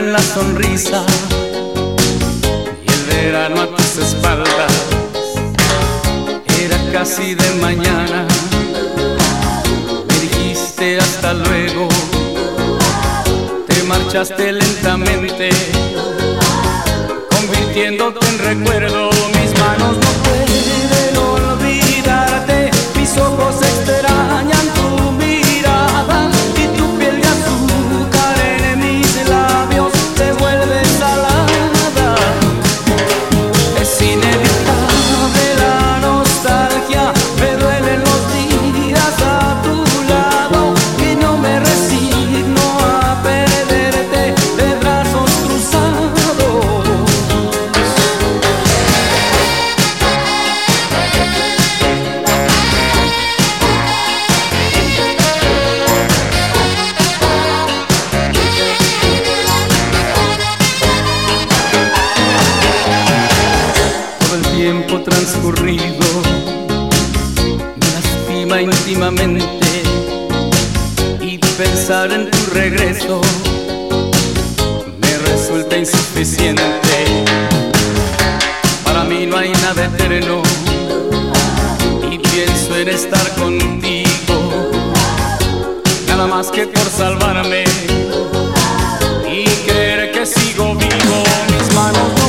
la sonrisa y el verano a tus espaldas. Era casi de mañana, me dijiste hasta luego, te marchaste lentamente, convirtiéndote en recuerdo. Mis manos no pueden olvidarte, mis ojos extrañan tu mirada y tu piel de azúcar en mis labios se vuelve salada. Es inevitable la nostalgia, me duelen los días a tu lado y no me resigno a perderte de brazos cruzados. Tiempo transcurrido me lastima íntimamente y pensar en tu regreso me resulta insuficiente. Para mí no hay nada eterno y pienso en estar contigo, nada más que por salvarme y creer que sigo vivo. Mis manos